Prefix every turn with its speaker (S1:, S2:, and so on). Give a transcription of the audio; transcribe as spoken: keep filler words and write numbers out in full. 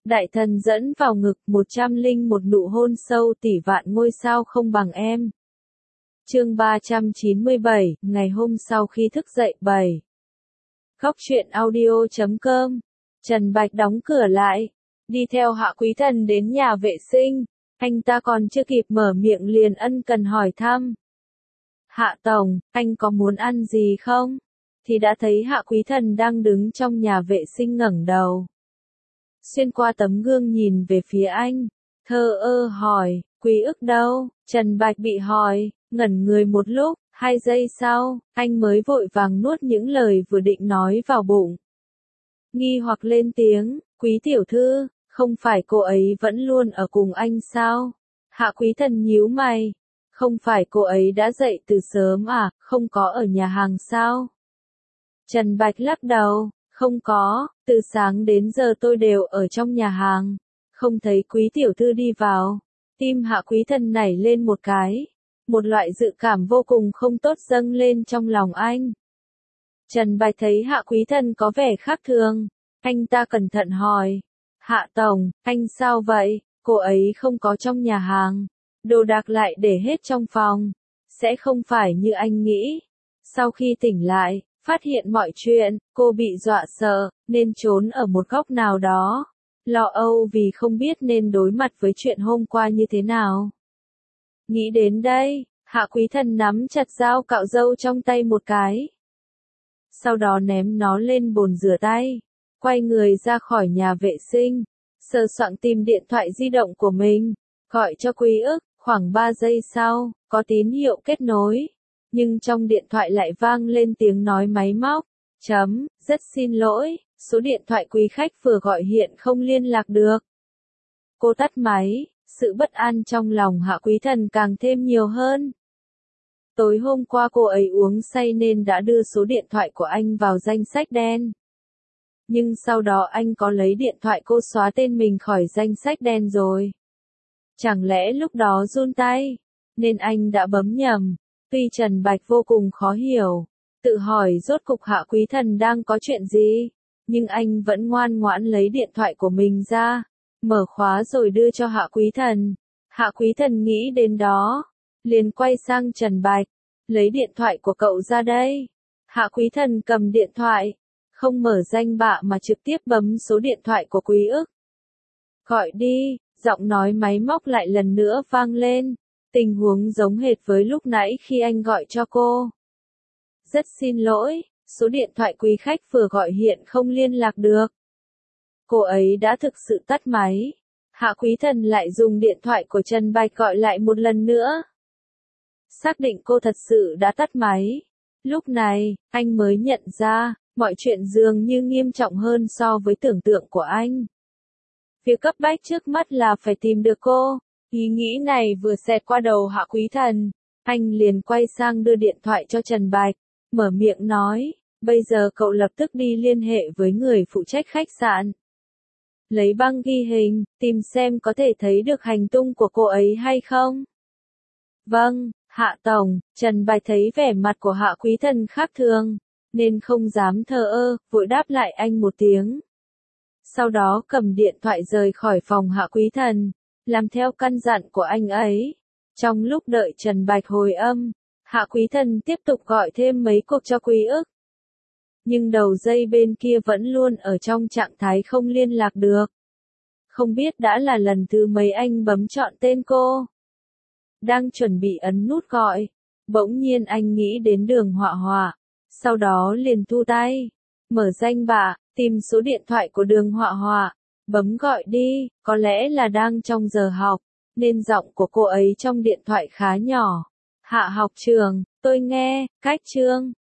S1: Đại thần dẫn vào ngực, một trăm linh một nụ hôn sâu tỷ vạn ngôi sao không bằng em. Chương ba trăm chín mươi bảy, ngày hôm sau khi thức dậy bảy. Góc truyện audio chấm com. Trần Bạch đóng cửa lại, đi theo Hạ Quý Thần đến nhà vệ sinh, anh ta còn chưa kịp mở miệng liền ân cần hỏi thăm. Hạ Tổng, anh có muốn ăn gì không? Thì đã thấy Hạ Quý Thần đang đứng trong nhà vệ sinh ngẩng đầu. Xuyên qua tấm gương nhìn về phía anh, thờ ơ hỏi, Quý ức đâu? Trần Bạch bị hỏi, ngẩn người một lúc, hai giây sau, anh mới vội vàng nuốt những lời vừa định nói vào bụng. Nghi hoặc lên tiếng, Quý tiểu thư, không phải cô ấy vẫn luôn ở cùng anh sao? Hạ Quý Thần nhíu mày, không phải cô ấy đã dậy từ sớm à, không có ở nhà hàng sao? Trần Bạch lắc đầu, không có, từ sáng đến giờ tôi đều ở trong nhà hàng, không thấy Quý tiểu thư đi vào. Tim Hạ Quý Thần nảy lên một cái, một loại dự cảm vô cùng không tốt dâng lên trong lòng anh. Trần Bạch thấy Hạ Quý Thần có vẻ khác thường, anh ta cẩn thận hỏi, Hạ Tổng, anh sao vậy? Cô ấy không có trong nhà hàng, đồ đạc lại để hết trong phòng, sẽ không phải như anh nghĩ. Sau khi tỉnh lại, phát hiện mọi chuyện, cô bị dọa sợ, nên trốn ở một góc nào đó, lo âu vì không biết nên đối mặt với chuyện hôm qua như thế nào. Nghĩ đến đây, Hạ Quý Thần nắm chặt dao cạo râu trong tay một cái. Sau đó ném nó lên bồn rửa tay, quay người ra khỏi nhà vệ sinh, sờ soạng tìm điện thoại di động của mình, gọi cho Quý ức, khoảng ba giây sau, có tín hiệu kết nối, nhưng trong điện thoại lại vang lên tiếng nói máy móc, chấm, rất xin lỗi, số điện thoại quý khách vừa gọi hiện không liên lạc được. Cô tắt máy, sự bất an trong lòng Hạ Quý Thần càng thêm nhiều hơn. Tối hôm qua cô ấy uống say nên đã đưa số điện thoại của anh vào danh sách đen. Nhưng sau đó anh có lấy điện thoại cô xóa tên mình khỏi danh sách đen rồi. Chẳng lẽ lúc đó run tay, nên anh đã bấm nhầm. Tuy Trần Bạch vô cùng khó hiểu, tự hỏi rốt cục Hạ Quý Thần đang có chuyện gì, nhưng anh vẫn ngoan ngoãn lấy điện thoại của mình ra, mở khóa rồi đưa cho Hạ Quý Thần. Hạ Quý Thần nghĩ đến đó, liền quay sang Trần Bạch, lấy điện thoại của cậu ra đây. Hạ Quý Thần cầm điện thoại, không mở danh bạ mà trực tiếp bấm số điện thoại của Quý ức. Gọi đi, giọng nói máy móc lại lần nữa vang lên, tình huống giống hệt với lúc nãy khi anh gọi cho cô. Rất xin lỗi, số điện thoại quý khách vừa gọi hiện không liên lạc được. Cô ấy đã thực sự tắt máy. Hạ Quý Thần lại dùng điện thoại của Trần Bạch gọi lại một lần nữa. Xác định cô thật sự đã tắt máy. Lúc này, anh mới nhận ra, mọi chuyện dường như nghiêm trọng hơn so với tưởng tượng của anh. Việc cấp bách trước mắt là phải tìm được cô. Ý nghĩ này vừa xẹt qua đầu Hạ Quý Thần, anh liền quay sang đưa điện thoại cho Trần Bạch, mở miệng nói, bây giờ cậu lập tức đi liên hệ với người phụ trách khách sạn. Lấy băng ghi hình, tìm xem có thể thấy được hành tung của cô ấy hay không. Vâng, Hạ Tổng. Trần Bạch thấy vẻ mặt của Hạ Quý Thần khác thường, nên không dám thờ ơ, vội đáp lại anh một tiếng. Sau đó cầm điện thoại rời khỏi phòng Hạ Quý Thần, làm theo căn dặn của anh ấy. Trong lúc đợi Trần Bạch hồi âm, Hạ Quý Thần tiếp tục gọi thêm mấy cuộc cho Quý ức. Nhưng đầu dây bên kia vẫn luôn ở trong trạng thái không liên lạc được. Không biết đã là lần thứ mấy anh bấm chọn tên cô. Đang chuẩn bị ấn nút gọi, bỗng nhiên anh nghĩ đến Đường Họa Họa, sau đó liền thu tay, mở danh bạ, tìm số điện thoại của Đường Họa Họa, bấm gọi đi, có lẽ là đang trong giờ học, nên giọng của cô ấy trong điện thoại khá nhỏ. Hạ học trường, tôi nghe, cách chương.